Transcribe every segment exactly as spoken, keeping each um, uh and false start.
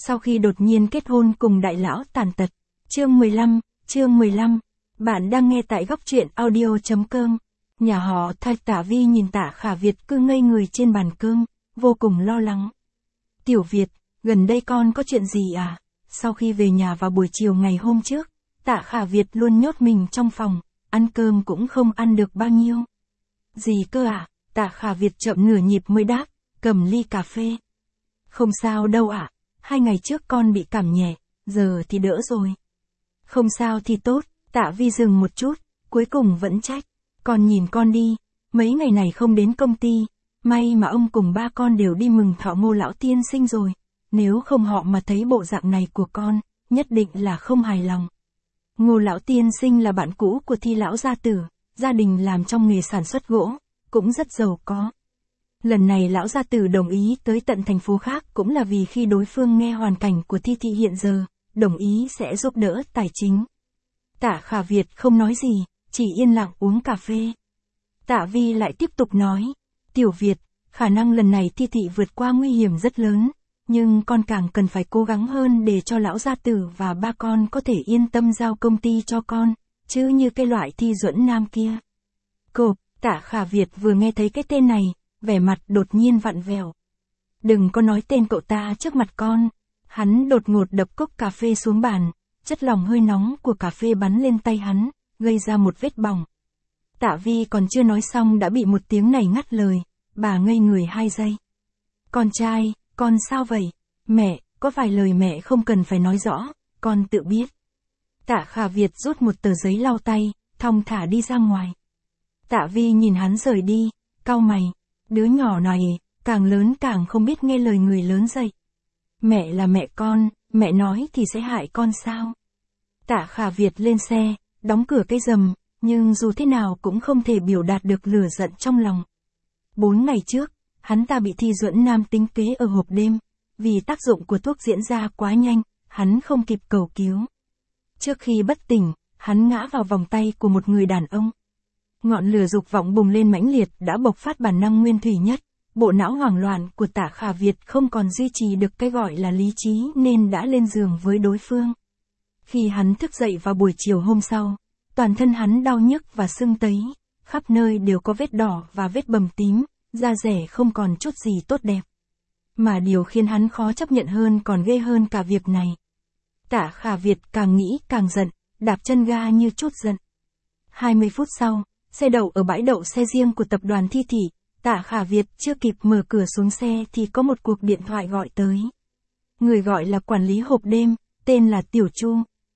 sau khi đột nhiên kết hôn cùng đại lão tàn tật. Chương mười lăm, chương mười lăm. Bạn đang nghe tại góc truyện audio.com. Nhà họ Thạch. Tạ Vi nhìn Tạ Khả Việt cứ ngây người trên bàn cơm, vô cùng lo lắng. Tiểu Việt, gần đây con có chuyện gì à? Sau khi về nhà vào buổi chiều ngày hôm trước, Tạ Khả Việt luôn nhốt mình trong phòng, ăn cơm cũng không ăn được bao nhiêu. Gì cơ à? Tạ Khả Việt chậm nửa nhịp mới đáp, cầm ly cà phê. Không sao đâu ạ, à. Hai ngày trước con bị cảm nhẹ, giờ thì đỡ rồi. Không sao thì tốt. Tạ Vi dừng một chút, cuối cùng vẫn trách. Con nhìn con đi, mấy ngày này không đến công ty, may mà ông cùng ba con đều đi mừng thọ Ngô lão tiên sinh rồi. Nếu không họ mà thấy bộ dạng này của con, nhất định là không hài lòng. Ngô lão tiên sinh là bạn cũ của Thi lão gia tử, gia đình làm trong nghề sản xuất gỗ, cũng rất giàu có. Lần này lão gia tử đồng ý tới tận thành phố khác cũng là vì khi đối phương nghe hoàn cảnh của Thi Thị hiện giờ, đồng ý sẽ giúp đỡ tài chính. Tạ Khả Việt không nói gì, chỉ yên lặng uống cà phê. Tạ Vi lại tiếp tục nói, Tiểu Việt, khả năng lần này Thi Thị vượt qua nguy hiểm rất lớn, nhưng con càng cần phải cố gắng hơn để cho lão gia tử và ba con có thể yên tâm giao công ty cho con, chứ như cái loại Thi Duẫn Nam kia. Cộp, Tạ Khả Việt vừa nghe thấy cái tên này, vẻ mặt đột nhiên vặn vẹo. Đừng có nói tên cậu ta trước mặt con. Hắn đột ngột đập cốc cà phê xuống bàn, chất lỏng hơi nóng của cà phê bắn lên tay hắn, gây ra một vết bỏng. Tạ Vi còn chưa nói xong đã bị một tiếng này ngắt lời, bà ngây người hai giây. Con trai, con sao vậy? Mẹ, có vài lời mẹ không cần phải nói rõ, con tự biết. Tạ Khả Việt rút một tờ giấy lau tay, thong thả đi ra ngoài. Tạ Vi nhìn hắn rời đi, cau mày, đứa nhỏ này, càng lớn càng không biết nghe lời người lớn dạy. Mẹ là mẹ con, mẹ nói thì sẽ hại con sao? Tạ Khả Việt lên xe, đóng cửa cái rầm, nhưng dù thế nào cũng không thể biểu đạt được lửa giận trong lòng. Bốn ngày trước, hắn ta bị Thi Duẫn Nam tính kế ở hộp đêm, vì tác dụng của thuốc diễn ra quá nhanh, hắn không kịp cầu cứu. Trước khi bất tỉnh, hắn ngã vào vòng tay của một người đàn ông. Ngọn lửa dục vọng bùng lên mãnh liệt đã bộc phát bản năng nguyên thủy nhất. Bộ não hoảng loạn của Tạ Khả Việt không còn duy trì được cái gọi là lý trí nên đã lên giường với đối phương. Khi hắn thức dậy vào buổi chiều hôm sau, toàn thân hắn đau nhức và sưng tấy, khắp nơi đều có vết đỏ và vết bầm tím, da rẻ không còn chút gì tốt đẹp. Mà điều khiến hắn khó chấp nhận hơn còn ghê hơn cả việc này. Tạ Khả Việt càng nghĩ càng giận, đạp chân ga như chút giận. hai mươi phút sau, xe đậu ở bãi đậu xe riêng của tập đoàn Thi Thị. Tạ Khả Việt chưa kịp mở cửa xuống xe thì có một cuộc điện thoại gọi tới. Người gọi là quản lý hộp đêm, tên là Tiểu Chu.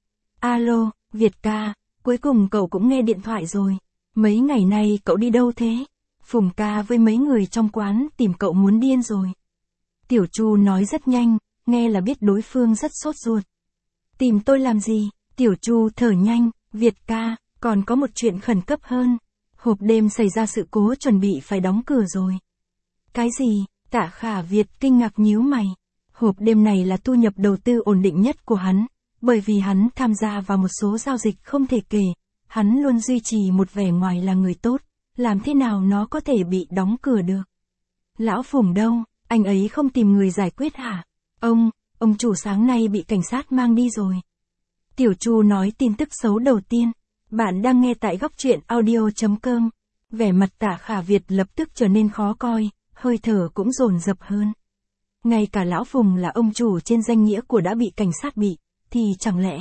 Alo, Việt ca, cuối cùng cậu cũng nghe điện thoại rồi. Mấy ngày nay cậu đi đâu thế? Phùng ca với mấy người trong quán tìm cậu muốn điên rồi. Tiểu Chu nói rất nhanh, nghe là biết đối phương rất sốt ruột. Tìm tôi làm gì? Tiểu Chu thở nhanh, Việt ca, còn có một chuyện khẩn cấp hơn. Hộp đêm xảy ra sự cố chuẩn bị phải đóng cửa rồi. Cái gì? Tạ Khả Việt kinh ngạc nhíu mày. Hộp đêm này là thu nhập đầu tư ổn định nhất của hắn, bởi vì hắn tham gia vào một số giao dịch không thể kể. Hắn luôn duy trì một vẻ ngoài là người tốt, làm thế nào nó có thể bị đóng cửa được? Lão Phùng đâu? Anh ấy không tìm người giải quyết hả? Ông, ông chủ sáng nay bị cảnh sát mang đi rồi. Tiểu Chu nói tin tức xấu đầu tiên. Bạn đang nghe tại góc truyện audio.com. Vẻ mặt Tạ Khả Việt lập tức trở nên khó coi, hơi thở cũng dồn dập hơn. Ngay cả lão Phùng là ông chủ trên danh nghĩa của đã bị cảnh sát bị, thì chẳng lẽ...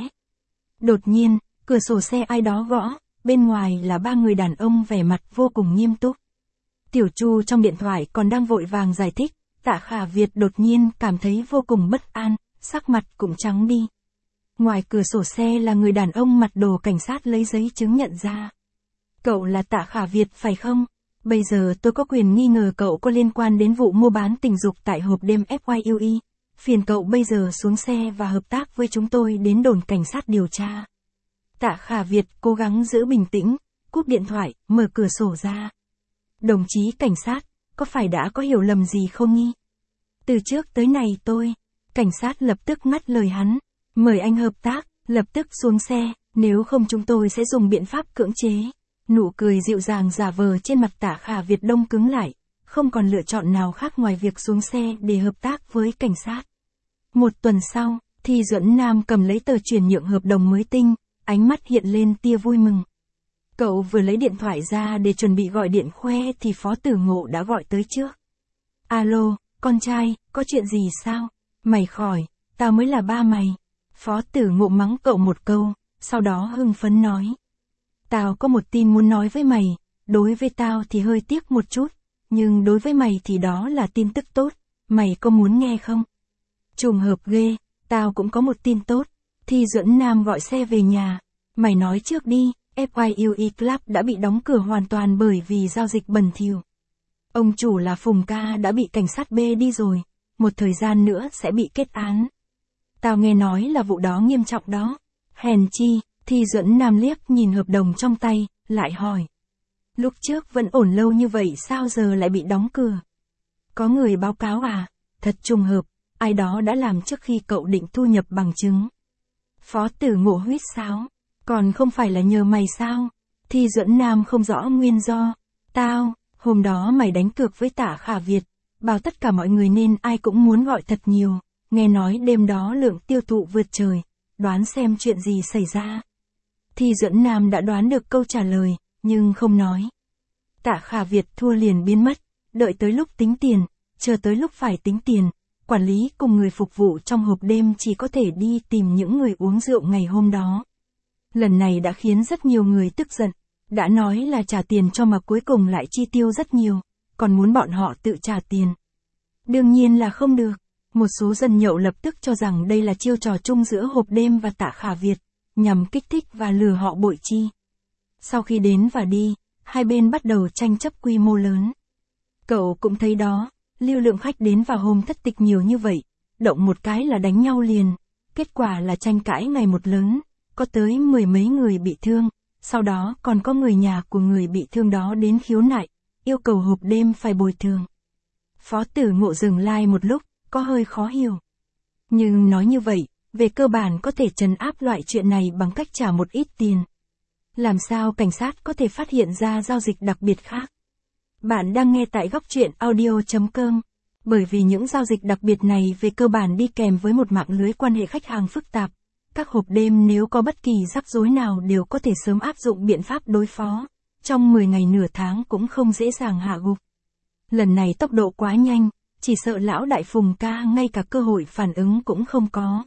Đột nhiên, cửa sổ xe ai đó gõ, bên ngoài là ba người đàn ông vẻ mặt vô cùng nghiêm túc. Tiểu Chu trong điện thoại còn đang vội vàng giải thích, Tạ Khả Việt đột nhiên cảm thấy vô cùng bất an, sắc mặt cũng trắng đi. Ngoài cửa sổ xe là người đàn ông mặc đồ cảnh sát lấy giấy chứng nhận ra. Cậu là Tạ Khả Việt phải không? Bây giờ tôi có quyền nghi ngờ cậu có liên quan đến vụ mua bán tình dục tại hộp đêm ép i u e. Phiền cậu bây giờ xuống xe và hợp tác với chúng tôi đến đồn cảnh sát điều tra. Tạ Khả Việt cố gắng giữ bình tĩnh, cúp điện thoại, mở cửa sổ ra. Đồng chí cảnh sát, có phải đã có hiểu lầm gì không nghi? Từ trước tới nay tôi, cảnh sát lập tức ngắt lời hắn. Mời anh hợp tác, lập tức xuống xe, nếu không chúng tôi sẽ dùng biện pháp cưỡng chế. Nụ cười dịu dàng giả vờ trên mặt Tạ Khả Việt đông cứng lại, không còn lựa chọn nào khác ngoài việc xuống xe để hợp tác với cảnh sát. Một tuần sau, Thi Duẫn Nam cầm lấy tờ chuyển nhượng hợp đồng mới tinh, ánh mắt hiện lên tia vui mừng. Cậu vừa lấy điện thoại ra để chuẩn bị gọi điện khoe thì Phó Tử Ngộ đã gọi tới trước. Alo, con trai, có chuyện gì sao? Mày khỏi, tao mới là ba mày. Phó Tử Ngộ mắng cậu một câu, sau đó hưng phấn nói. Tao có một tin muốn nói với mày, đối với tao thì hơi tiếc một chút, nhưng đối với mày thì đó là tin tức tốt, mày có muốn nghe không? Trùng hợp ghê, tao cũng có một tin tốt. Thi Duẫn Nam gọi xe về nhà. Mày nói trước đi, ép i u e Club đã bị đóng cửa hoàn toàn bởi vì giao dịch bẩn thỉu. Ông chủ là Phùng Ca đã bị cảnh sát bê đi rồi, một thời gian nữa sẽ bị kết án. Tao nghe nói là vụ đó nghiêm trọng đó. Hèn chi, Thi Duẫn Nam liếc nhìn hợp đồng trong tay, lại hỏi. Lúc trước vẫn ổn lâu như vậy sao giờ lại bị đóng cửa? Có người báo cáo à? Thật trùng hợp, ai đó đã làm trước khi cậu định thu nhập bằng chứng. Phó Tử Ngộ huýt sáo. Còn không phải là nhờ mày sao? Thi Duẫn Nam không rõ nguyên do. Tao, hôm đó mày đánh cược với Tạ Khả Việt, bảo tất cả mọi người nên ai cũng muốn gọi thật nhiều, nghe nói đêm đó lượng tiêu thụ vượt trời, đoán xem chuyện gì xảy ra. Thi Duẫn Nam đã đoán được câu trả lời, nhưng không nói. Tạ Khả Việt thua liền biến mất, đợi tới lúc tính tiền, chờ tới lúc phải tính tiền, quản lý cùng người phục vụ trong hộp đêm chỉ có thể đi tìm những người uống rượu ngày hôm đó. Lần này đã khiến rất nhiều người tức giận, đã nói là trả tiền cho mà cuối cùng lại chi tiêu rất nhiều, còn muốn bọn họ tự trả tiền. Đương nhiên là không được, một số dân nhậu lập tức cho rằng đây là chiêu trò chung giữa hộp đêm và Tạ Khả Việt, nhằm kích thích và lừa họ bội chi. Sau khi đến và đi, hai bên bắt đầu tranh chấp quy mô lớn. Cậu cũng thấy đó, lưu lượng khách đến vào hôm thất tịch nhiều như vậy, động một cái là đánh nhau liền, kết quả là tranh cãi ngày một lớn. Có tới mười mấy người bị thương, sau đó còn có người nhà của người bị thương đó đến khiếu nại, yêu cầu hộp đêm phải bồi thường. Phó Tử Ngộ dừng like một lúc, có hơi khó hiểu. Nhưng nói như vậy, về cơ bản có thể trấn áp loại chuyện này bằng cách trả một ít tiền. Làm sao cảnh sát có thể phát hiện ra giao dịch đặc biệt khác? Bạn đang nghe tại góc truyện audio chấm com. Bởi vì những giao dịch đặc biệt này về cơ bản đi kèm với một mạng lưới quan hệ khách hàng phức tạp. Các hộp đêm nếu có bất kỳ rắc rối nào đều có thể sớm áp dụng biện pháp đối phó, trong mười ngày nửa tháng cũng không dễ dàng hạ gục. Lần này tốc độ quá nhanh, chỉ sợ lão đại Phùng Ca ngay cả cơ hội phản ứng cũng không có.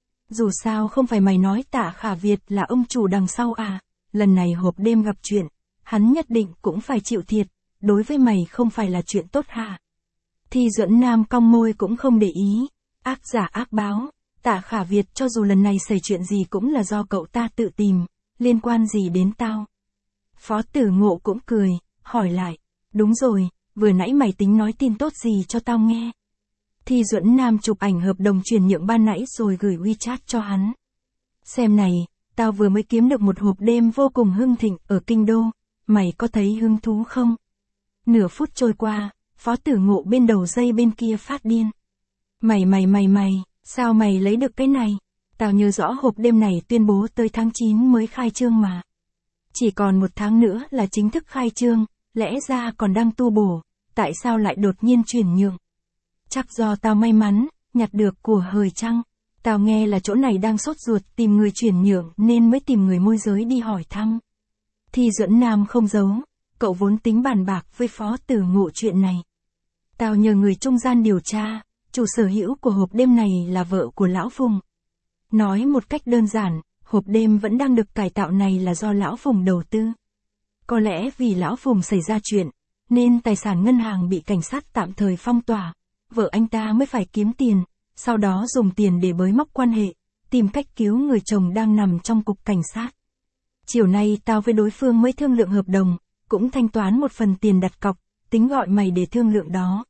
Dù sao không phải mày nói Tạ Khả Việt là ông chủ đằng sau à, lần này hộp đêm gặp chuyện, hắn nhất định cũng phải chịu thiệt, đối với mày không phải là chuyện tốt hả? Thi Duẫn Nam cong môi cũng không để ý, ác giả ác báo. Tạ Khả Việt cho dù lần này xảy chuyện gì cũng là do cậu ta tự tìm, liên quan gì đến tao? Phó Tử Ngộ cũng cười, hỏi lại, đúng rồi, vừa nãy mày tính nói tin tốt gì cho tao nghe? Thi Duẫn Nam chụp ảnh hợp đồng chuyển nhượng ban nãy rồi gửi WeChat cho hắn. Xem này, tao vừa mới kiếm được một hộp đêm vô cùng hưng thịnh ở Kinh Đô, mày có thấy hứng thú không? Nửa phút trôi qua, Phó Tử Ngộ bên đầu dây bên kia phát điên. Mày mày mày mày. Sao mày lấy được cái này? Tao nhớ rõ hộp đêm này tuyên bố tới tháng chín mới khai trương mà. Chỉ còn một tháng nữa là chính thức khai trương, lẽ ra còn đang tu bổ, tại sao lại đột nhiên chuyển nhượng? Chắc do tao may mắn, nhặt được của hời chăng? Tao nghe là chỗ này đang sốt ruột tìm người chuyển nhượng nên mới tìm người môi giới đi hỏi thăm. Thi Duẫn Nam không giấu, cậu vốn tính bàn bạc với Phó Tử Ngộ chuyện này. Tao nhờ người trung gian điều tra. Chủ sở hữu của hộp đêm này là vợ của Lão Phùng. Nói một cách đơn giản, hộp đêm vẫn đang được cải tạo này là do Lão Phùng đầu tư. Có lẽ vì Lão Phùng xảy ra chuyện, nên tài sản ngân hàng bị cảnh sát tạm thời phong tỏa, vợ anh ta mới phải kiếm tiền, sau đó dùng tiền để bới móc quan hệ, tìm cách cứu người chồng đang nằm trong cục cảnh sát. Chiều nay tao với đối phương mới thương lượng hợp đồng, cũng thanh toán một phần tiền đặt cọc, tính gọi mày để thương lượng đó.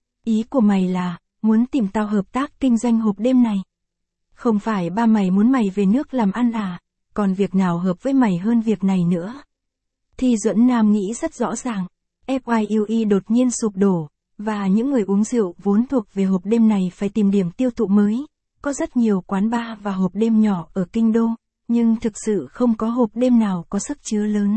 Ý của mày là muốn tìm tao hợp tác kinh doanh hộp đêm này. Không phải ba mày muốn mày về nước làm ăn à, còn việc nào hợp với mày hơn việc này nữa. Thi Duẫn Nam nghĩ rất rõ ràng, ép i u e đột nhiên sụp đổ, và những người uống rượu vốn thuộc về hộp đêm này phải tìm điểm tiêu thụ mới. Có rất nhiều quán bar và hộp đêm nhỏ ở Kinh Đô, nhưng thực sự không có hộp đêm nào có sức chứa lớn.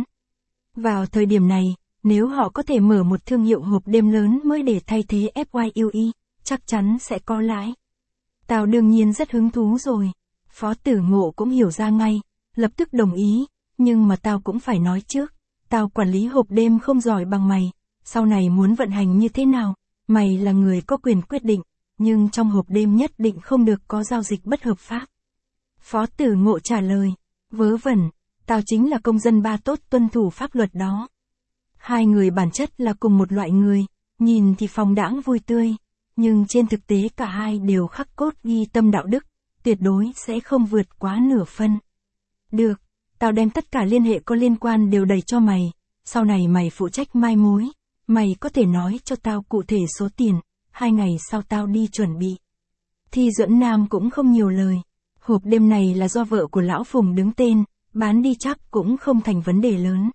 Vào thời điểm này, nếu họ có thể mở một thương hiệu hộp đêm lớn mới để thay thế ép i u e, chắc chắn sẽ có lãi. Tao đương nhiên rất hứng thú rồi. Phó Tử Ngộ cũng hiểu ra ngay, lập tức đồng ý, nhưng mà tao cũng phải nói trước, tao quản lý hộp đêm không giỏi bằng mày, sau này muốn vận hành như thế nào, mày là người có quyền quyết định, nhưng trong hộp đêm nhất định không được có giao dịch bất hợp pháp. Phó Tử Ngộ trả lời, vớ vẩn, tao chính là công dân ba tốt tuân thủ pháp luật đó. Hai người bản chất là cùng một loại người, nhìn thì phóng đãng vui tươi, nhưng trên thực tế cả hai đều khắc cốt ghi tâm đạo đức, tuyệt đối sẽ không vượt quá nửa phân. Được, tao đem tất cả liên hệ có liên quan đều đẩy cho mày, sau này mày phụ trách mai mối, mày có thể nói cho tao cụ thể số tiền, hai ngày sau tao đi chuẩn bị. Thi Duẫn Nam cũng không nhiều lời, hộp đêm này là do vợ của lão Phùng đứng tên, bán đi chắc cũng không thành vấn đề lớn.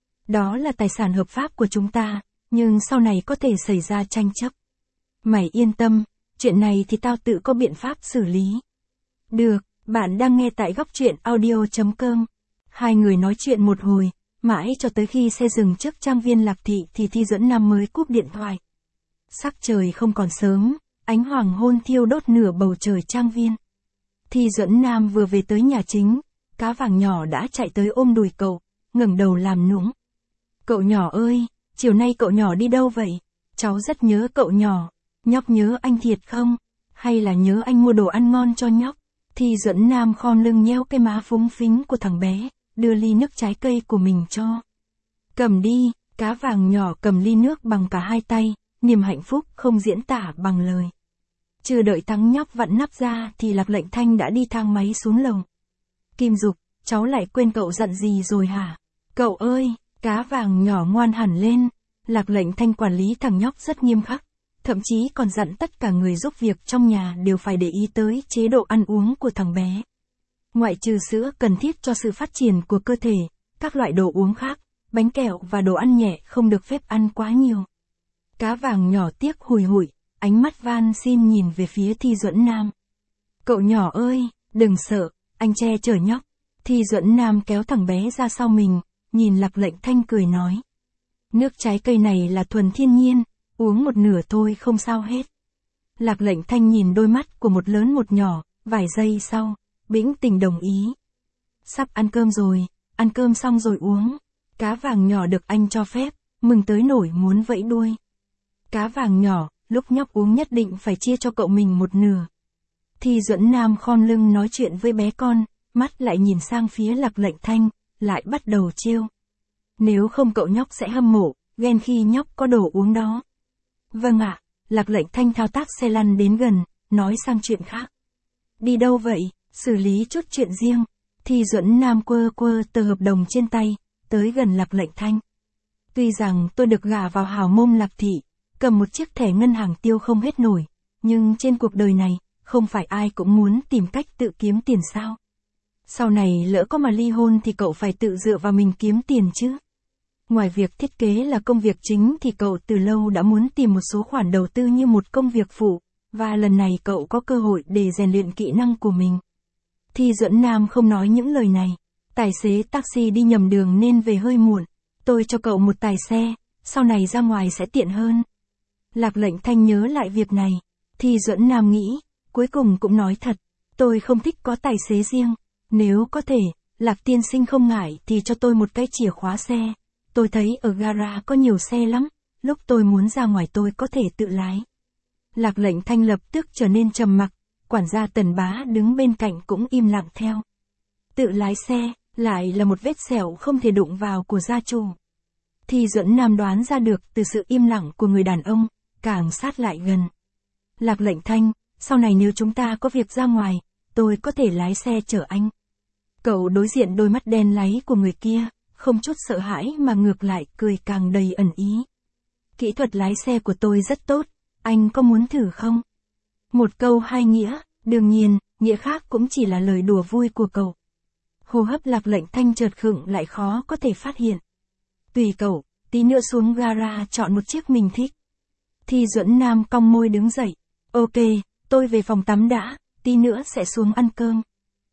Đó là tài sản hợp pháp của chúng ta, nhưng sau này có thể xảy ra tranh chấp. Mày yên tâm, chuyện này thì tao tự có biện pháp xử lý. Được, bạn đang nghe tại góc truyện audio chấm com. Hai người nói chuyện một hồi, mãi cho tới khi xe dừng trước trang viên Lạc Thị thì Thi Duẫn Nam mới cúp điện thoại. Sắc trời không còn sớm, ánh hoàng hôn thiêu đốt nửa bầu trời trang viên. Thi Duẫn Nam vừa về tới nhà chính, Cá Vàng nhỏ đã chạy tới ôm đùi cậu, ngẩng đầu làm nũng. Cậu nhỏ ơi, chiều nay cậu nhỏ đi đâu vậy? Cháu rất nhớ cậu nhỏ. Nhóc nhớ anh thiệt không? Hay là nhớ anh mua đồ ăn ngon cho nhóc? Thi Duẫn Nam khom lưng nheo cái má phúng phính của thằng bé, đưa ly nước trái cây của mình cho. Cầm đi, Cá Vàng nhỏ cầm ly nước bằng cả hai tay, niềm hạnh phúc không diễn tả bằng lời. Chưa đợi thằng nhóc vặn nắp ra thì Lạc Lệnh Thanh đã đi thang máy xuống lầu. Kim Dục, cháu lại quên cậu dặn gì rồi hả? Cậu ơi, Cá Vàng nhỏ ngoan hẳn lên. Lạc Lệnh Thanh quản lý thằng nhóc rất nghiêm khắc, thậm chí còn dặn tất cả người giúp việc trong nhà đều phải để ý tới chế độ ăn uống của thằng bé. Ngoại trừ sữa cần thiết cho sự phát triển của cơ thể, các loại đồ uống khác, bánh kẹo và đồ ăn nhẹ không được phép ăn quá nhiều. Cá Vàng nhỏ tiếc hùi hụi, ánh mắt van xin nhìn về phía Thi Duẫn Nam. Cậu nhỏ ơi, đừng sợ, anh che chở nhóc. Thi Duẫn Nam kéo thằng bé ra sau mình, nhìn Lạc Lệnh Thanh cười nói. Nước trái cây này là thuần thiên nhiên, uống một nửa thôi không sao hết. Lạc Lệnh Thanh nhìn đôi mắt của một lớn một nhỏ, vài giây sau, bĩnh tình đồng ý. Sắp ăn cơm rồi, ăn cơm xong rồi uống. Cá Vàng nhỏ được anh cho phép, mừng tới nổi muốn vẫy đuôi. Cá Vàng nhỏ, lúc nhóc uống nhất định phải chia cho cậu mình một nửa. Thi Duẫn Nam khom lưng nói chuyện với bé con, mắt lại nhìn sang phía Lạc Lệnh Thanh, lại bắt đầu trêu. Nếu không cậu nhóc sẽ hâm mộ, ghen khi nhóc có đồ uống đó. Vâng ạ, Lạc Lệnh Thanh thao tác xe lăn đến gần, nói sang chuyện khác. Đi đâu vậy, xử lý chút chuyện riêng. Thi Duẫn Nam quơ quơ tờ hợp đồng trên tay, tới gần Lạc Lệnh Thanh. Tuy rằng tôi được gả vào hào môn Lạc Thị, cầm một chiếc thẻ ngân hàng tiêu không hết nổi, nhưng trên cuộc đời này, không phải ai cũng muốn tìm cách tự kiếm tiền sao. Sau này lỡ có mà ly hôn thì cậu phải tự dựa vào mình kiếm tiền chứ. Ngoài việc thiết kế là công việc chính thì cậu từ lâu đã muốn tìm một số khoản đầu tư như một công việc phụ, và lần này cậu có cơ hội để rèn luyện kỹ năng của mình. Thi Duẫn Nam không nói những lời này. Tài xế taxi đi nhầm đường nên về hơi muộn. Tôi cho cậu một tài xe, sau này ra ngoài sẽ tiện hơn. Lạc Lệnh Thanh nhớ lại việc này. Thi Duẫn Nam nghĩ, cuối cùng cũng nói thật. Tôi không thích có tài xế riêng. Nếu có thể, Lạc tiên sinh không ngại thì cho tôi một cái chìa khóa xe. Tôi thấy ở gara có nhiều xe lắm, lúc tôi muốn ra ngoài tôi có thể tự lái. Lạc Lệnh Thanh lập tức trở nên trầm mặc, quản gia Tần Bá đứng bên cạnh cũng im lặng theo. Tự lái xe, lại là một vết sẹo không thể đụng vào của gia chủ. Thi Duẫn Nam đoán ra được từ sự im lặng của người đàn ông, càng sát lại gần. Lạc Lệnh Thanh, sau này nếu chúng ta có việc ra ngoài, tôi có thể lái xe chở anh. Cậu đối diện đôi mắt đen láy của người kia, không chút sợ hãi mà ngược lại cười càng đầy ẩn ý. Kỹ thuật lái xe của tôi rất tốt, anh có muốn thử không? Một câu hai nghĩa, đương nhiên, nghĩa khác cũng chỉ là lời đùa vui của cậu. Hô hấp Lạc Lệnh Thanh chợt khựng lại khó có thể phát hiện. Tùy cậu, tí nữa xuống gara chọn một chiếc mình thích. Thi Duẫn Nam cong môi đứng dậy. Ok, tôi về phòng tắm đã, tí nữa sẽ xuống ăn cơm.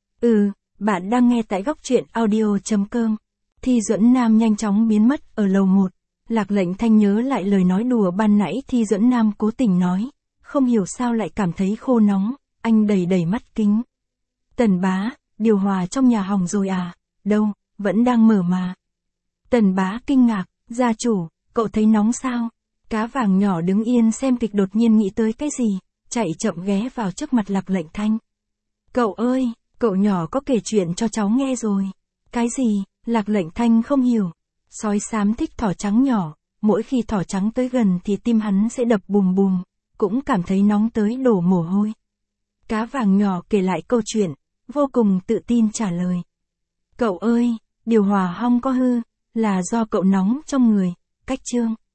Ừ, bạn đang nghe tại góc truyện audio chấm com. Thi Duẫn Nam nhanh chóng biến mất ở lầu một. Lạc Lệnh Thanh nhớ lại lời nói đùa ban nãy Thi Duẫn Nam cố tình nói. Không hiểu sao lại cảm thấy khô nóng, Anh đầy đầy mắt kính. Tần bá, điều hòa trong nhà hỏng rồi à? Đâu, vẫn đang mở mà. Tần bá kinh ngạc, gia chủ, cậu thấy nóng sao? Cá vàng nhỏ đứng yên xem kịch đột nhiên nghĩ tới cái gì, chạy chậm ghé vào trước mặt Lạc Lệnh Thanh. Cậu ơi, cậu nhỏ có kể chuyện cho cháu nghe rồi. Cái gì? Lạc Lệnh Thanh không hiểu. Sói xám thích thỏ trắng nhỏ, mỗi khi thỏ trắng tới gần thì tim hắn sẽ đập bùm bùm, cũng cảm thấy nóng tới đổ mồ hôi. Cá vàng nhỏ kể lại câu chuyện, vô cùng tự tin trả lời. Cậu ơi, điều hòa hong có hư, là do cậu nóng trong người. Cách chương.